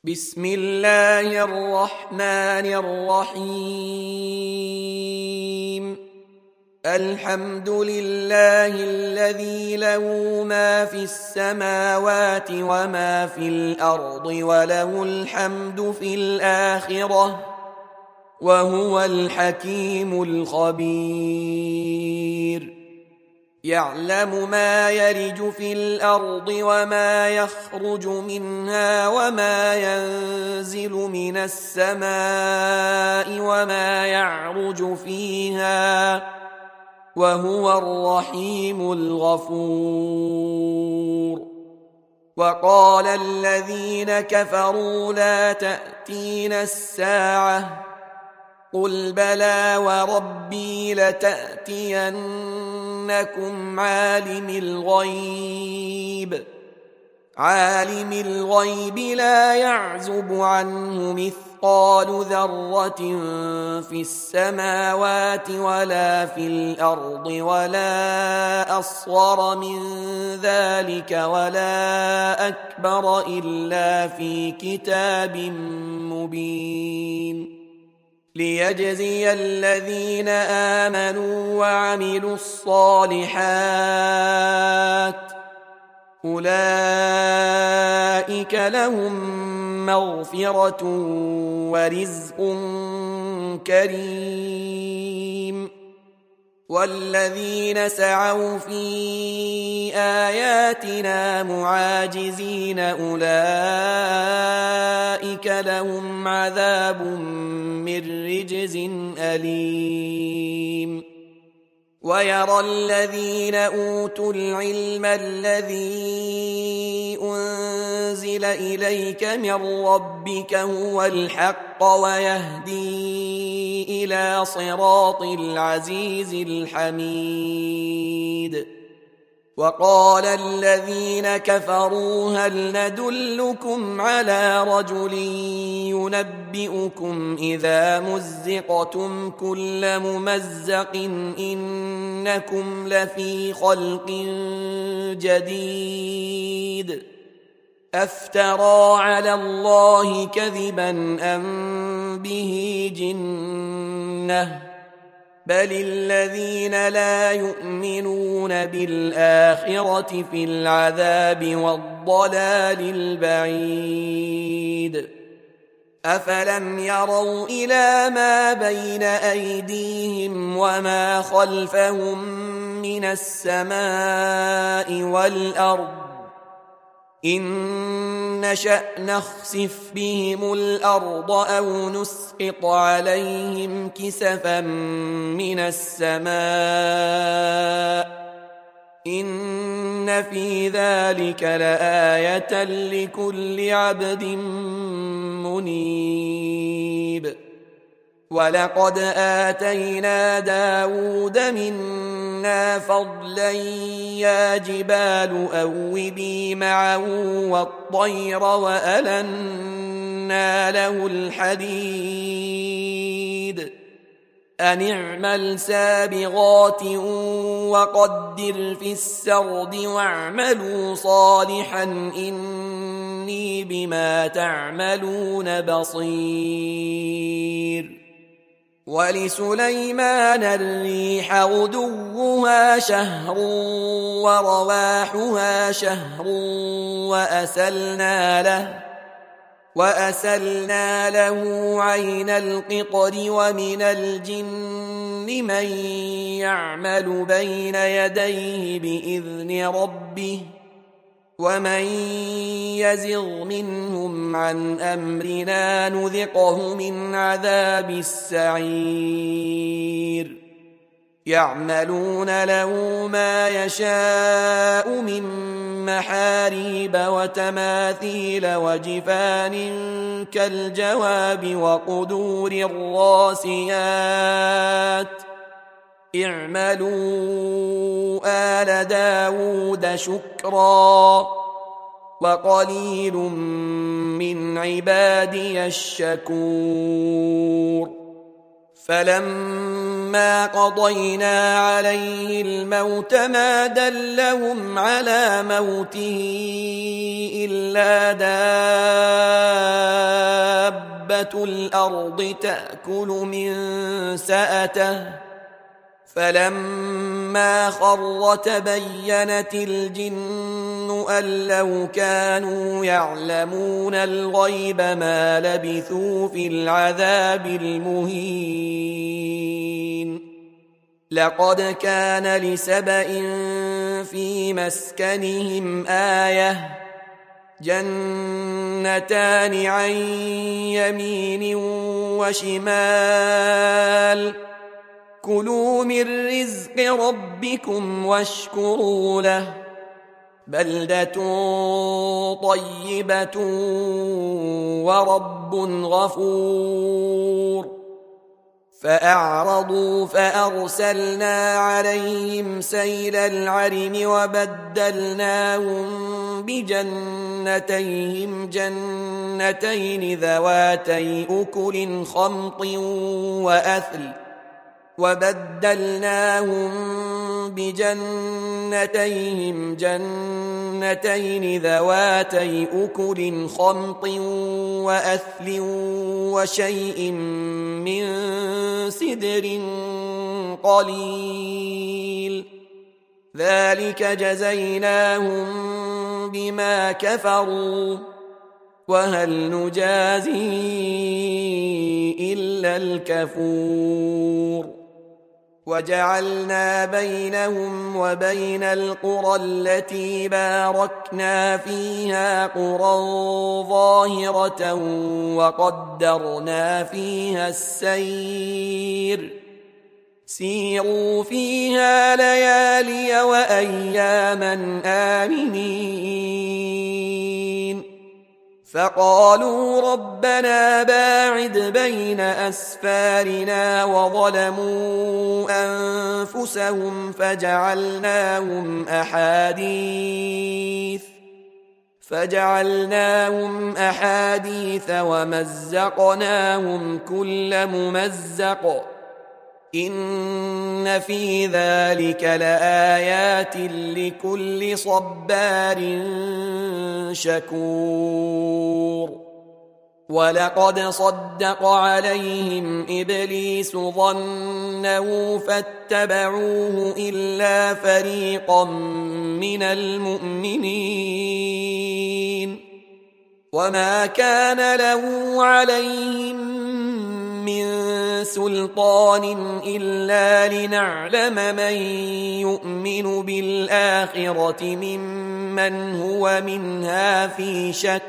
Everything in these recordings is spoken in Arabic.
بسم الله الرحمن الرحيم. الحمد لله الذي له ما في السماوات وما في الأرض وله الحمد في الآخرة وهو الحكيم الخبير. يعلم ما يلج في الأرض وما يخرج منها وما ينزل من السماء وما يعرج فيها وهو الرحيم الغفور. وقال الذين كفروا لا تأتينا الساعة قل بلى وربي لتأتينكم عالم الغيب لا يعزب عنه مثقال ذرة في السماوات ولا في الأرض ولا أصغر من ذلك ولا أكبر إلا في كتاب مبين. ليجزي الذين آمنوا وعملوا الصالحات أولئك لهم مغفرة ورزق كريم. والذين سعوا في آياتنا معاجزين أولئك لهم عذاب من رجز أليم. ويرى الذين أوتوا العلم الذي أنزل إليك من ربك هو الحق ويهدي إلى صراط العزيز الحميد. وقال الذين كفروا هل ندلكم على رجل ينبئكم إذا مزقتم كل ممزق إنكم لفي خلق جديد أفترى على الله كذبا أم به جنة بل الذين لا يؤمنون بالآخرة في العذاب والضلال البعيد. أفلم يروا إلى ما بين أيديهم وما خلفهم من السماء والأرض إن نشأ نخسف بهم الأرض أو نسقط عليهم كسفا من السماء إن في ذلك لآية لكل عبد منيب. ولقد آتينا داود منا فضلا يا جبال أوبي معه والطير وألنا له الحديد أن اعمل سابغات وقدر في السرد واعملوا صالحا إني بما تعملون بصير. ولسليمان الريح غدوها شهر ورواحها شهر وأسلنا له عين القطر ومن الجن من يعمل بين يديه بإذن ربه ومن يزغ منهم عن أمرنا نذقه من عذاب السعير. يعملون له ما يشاء من محاريب وتماثيل وجفان كالجواب وقدور الراسيات اعملوا آل داود شكرا وقليل من عبادي الشكور. فلما قضينا عليه الموت ما دلهم على موته إلا دابة الأرض تأكل من سأته فلما خر تبينت الجن أن لو كانوا يعلمون الغيب ما لبثوا في العذاب المهين لقد كان لسبإ في مسكنهم آية جنتان عن يمين وشمال كلوا من رزق ربكم واشكروا له بلدة طيبة ورب غفور فأعرضوا فأرسلنا عليهم سيل العرم وبدلناهم بجنتيهم جنتين ذواتي أكل خمط وأثل وشيء من سدر قليل ذلك جزيناهم بما كفروا وهل نجازي إلا الكفور وجعلنا بينهم وبين القرى التي باركنا فيها قرى ظاهرة وقدرنا فيها السير سيروا فيها ليالي وأياما آمنين فقالوا ربنا باعد بين أسفارنا وظلموا أنفسهم فجعلناهم أحاديث ومزقناهم كل ممزق إن في ذلك لآيات لكل صبار شكور ولقد صدق عليهم إبليس ظنه فاتبعوه إلا فريقا من المؤمنين وما كان له عليهم من سلطان إلا لنعلم من يؤمن بالآخرة ممن هو منها في شك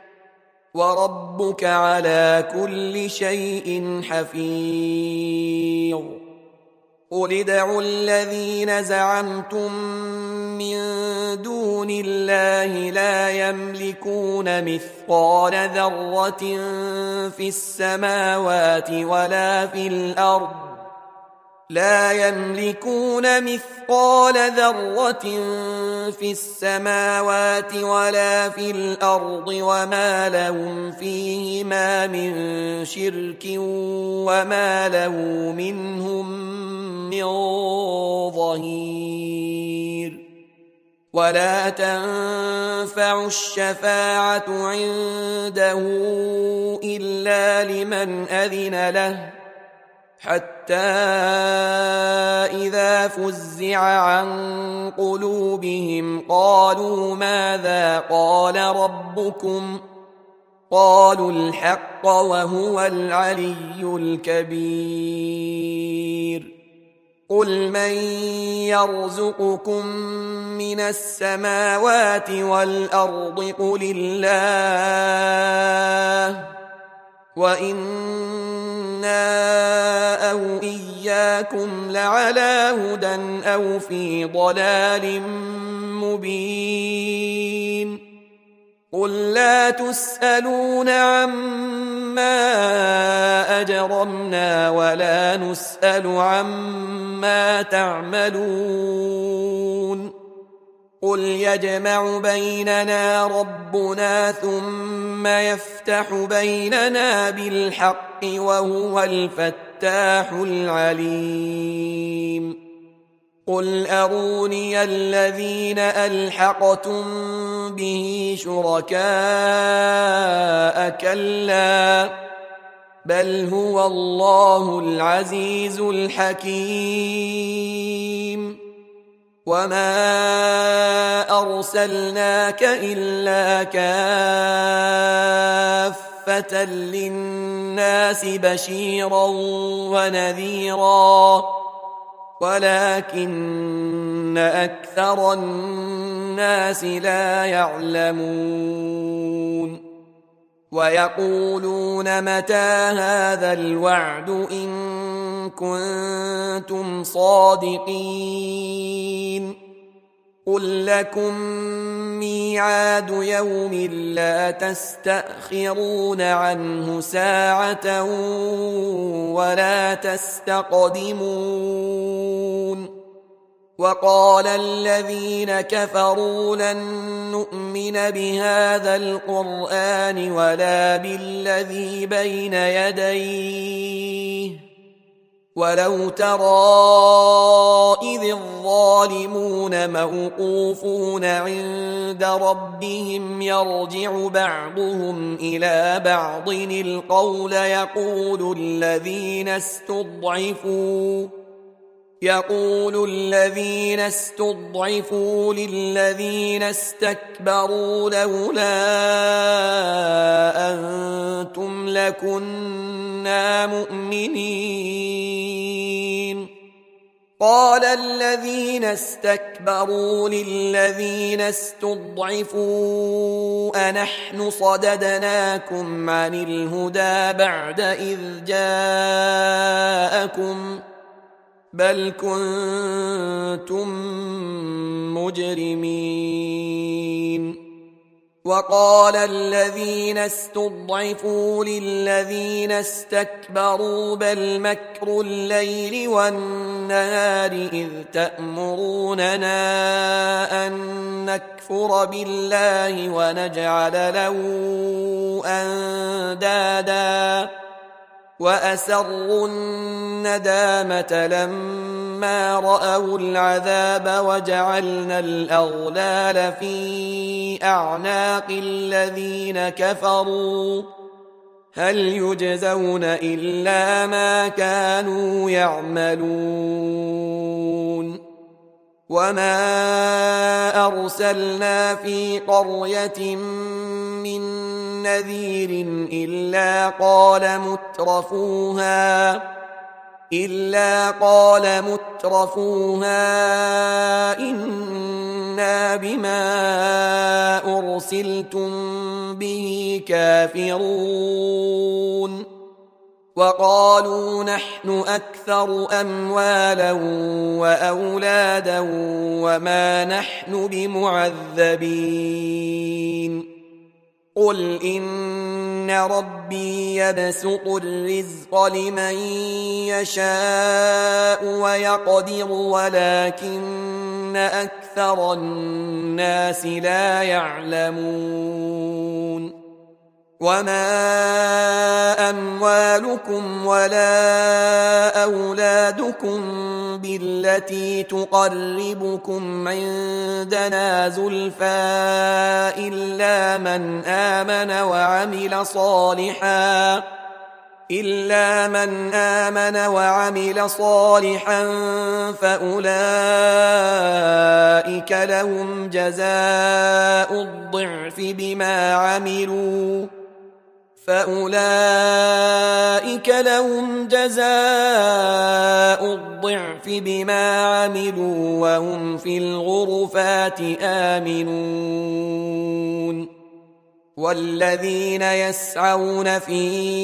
وربك على كل شيء حفيظ قل ادعوا الذين زعمتم من دون الله لا يملكون مثقال ذرة في السماوات ولا في الأرض وما لهم فيهما من شرك وما له منهم من ظهير ولا تنفع الشفاعة عنده إلا لمن أذن له حتى إذا فزع عن قلوبهم قالوا ماذا قال ربكم قالوا الحق وهو العلي الكبير قل من يرزقكم من السماوات والأرض قل الله وإنا أو إياكم لعلى هدى أو في ضلال مبين قل لا تسألون عما أجرمنا ولا نسأل عما تعملون قل يجمع بيننا ربنا ثم يفتح بيننا بالحق وهو الفتاح العليم قل أروني الذين ألحقتم به شركاء كلا بل هو الله العزيز الحكيم وما أرسلناك إلا كافة للناس بشيرا ونذيرا ولكن أكثر الناس لا يعلمون ويقولون متى هذا الوعد إن كنتم صادقين قل لكم ميعاد يوم لا تستأخرون عنه ساعة ولا تستقدمون وقال الذين كفروا لن نؤمن بهذا القرآن ولا بالذي بين يديه ولو ترى إذ الظالمون موقوفون عند ربهم يرجع بعضهم إلى بعض القول يقول الذين استضعفوا للذين استكبروا لولا أنتم لكنا مؤمنين قال الذين استكبروا للذين استضعفوا أنحن صددناكم عن الهدى بعد إذ جاءكم بل كنتم مجرمين وقال الذين استضعفوا للذين استكبروا بل مكر الليل والنهار إذ تأمروننا أن نكفر بالله ونجعل له أندادا وأسروا الندامة لما رأوا العذاب وجعلنا الأغلال في أعناق الذين كفروا هل يجزون إلا ما كانوا يعملون وما أرسلنا في قرية من نذير إلا قال مترفوها إنا بما أرسلتم به كافرون وقالوا نحن أكثر أموالا وأولادا وما نحن بمعذبين قل إن ربي يبسط الرزق لمن يشاء ويقدر ولكن أكثر الناس لا يعلمون وما أموالكم ولا أولادكم بالتي تقربكم عندنا زلفى إلا من آمن وعمل صالحا فأولئك لهم جزاء الضعف بما عملوا وهم في الغرفات آمنون والذين يسعون في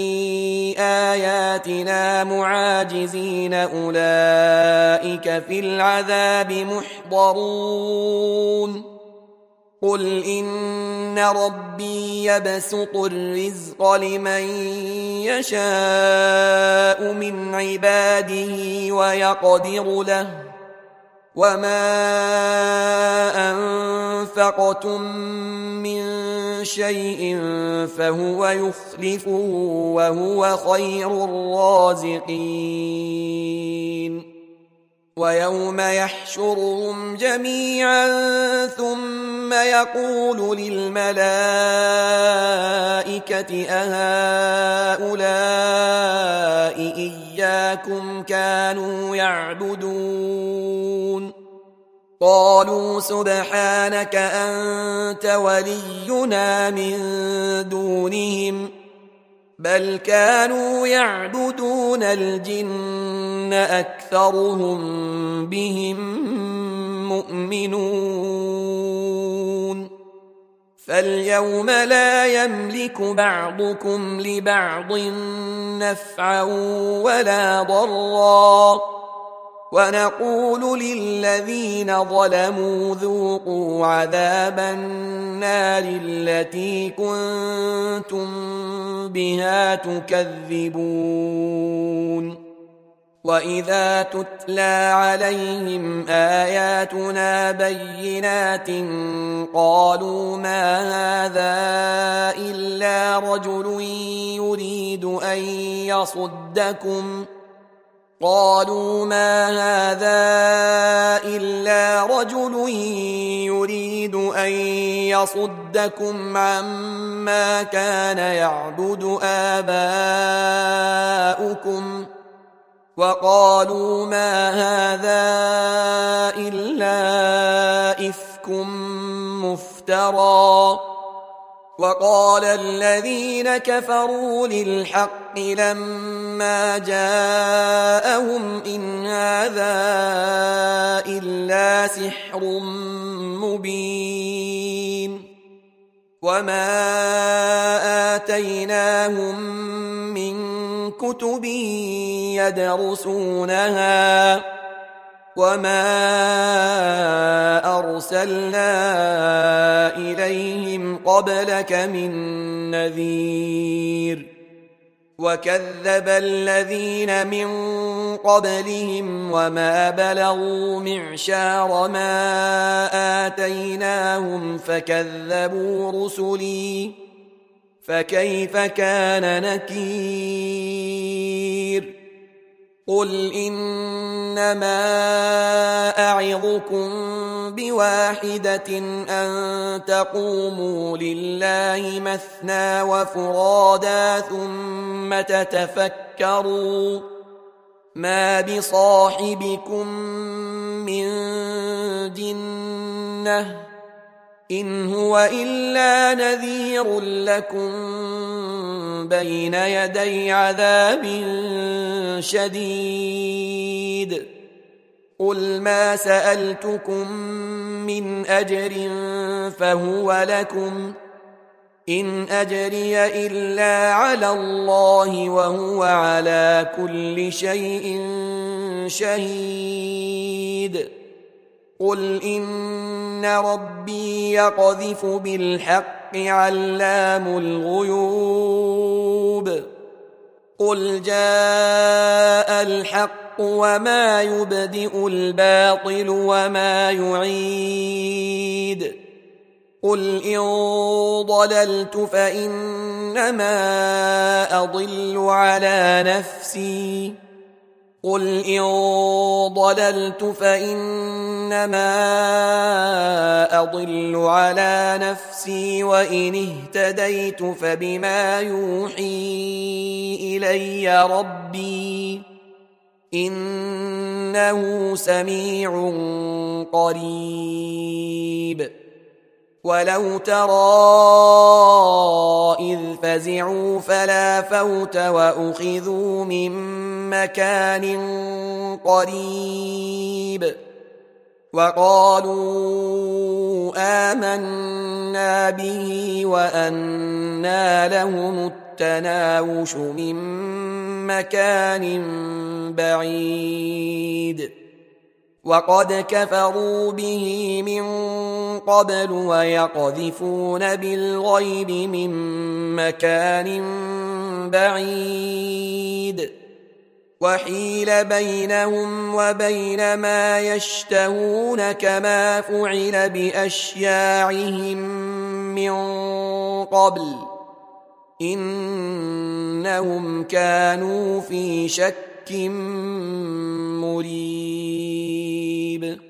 آياتنا معاجزين أولئك في العذاب محضرون قل إن ربي يبسط الرزق لمن يشاء من عباده ويقدر له وما أنفقتم من شيء فهو يخلفه وهو خير الرازقين ويوم يحشرهم جميعا ثم ثم يقول للملائكة أهؤلاء إياكم كانوا يعبدون قالوا سبحانك أنت ولينا من دونهم بل كانوا يعبدون الجن أكثرهم بهم مؤمنون فاليوم لا يملك بعضكم لبعض نفعا ولا ضرا ونقول للذين ظلموا ذوقوا عذاب النار التي كنتم بها تكذبون وإذا تتلى عليهم آياتنا بينات قالوا ما هذا إلا رجل يريد أن يصدكم عما كان يعبد آباؤكم وقالوا ما هذا إلا إفك مفترى وقال الذين كفروا للحق لما جاءهم إن هذا إلا سحر مبين وما آتيناهم من كتب يدرسونها وما أرسلنا إليهم قبلك من نذير وكذب الذين من قبلهم وما بلغوا معشار ما آتيناهم فكذبوا رسلي فكيف كان نكير قل إنما أعظكم بواحدة أن تقوموا لله مثنى وفرادا ثم تتفكروا ما بصاحبكم من جنة إن هو إلا نذير لكم بين يدي عذاب شديد قل ما سألتكم من أجر فهو لكم إن أجري إلا على الله وهو على كل شيء شهيد قل إن ربي يقذف بالحق علام الغيوب قل جاء الحق وما يبدئ الباطل وما يعيد قل إن ضللت فإنما أضل على نفسي قل إن ضللت فإنما أضل على نفسي وإن اهتديت فبما يوحي إلي ربي إنه سميع قريب ولو ترى إذ فزعوا فلا فوت وأخذوا من مكان قريب وقالوا آمنا به وأنى لهم التناوش من مكان بعيد وقد كفروا به من قبل ويقذفون بالغيب من مكان بعيد وحيل بينهم وبين ما يشتهون كما فعل بأشياعهم من قبل إنهم كانوا في شك مريب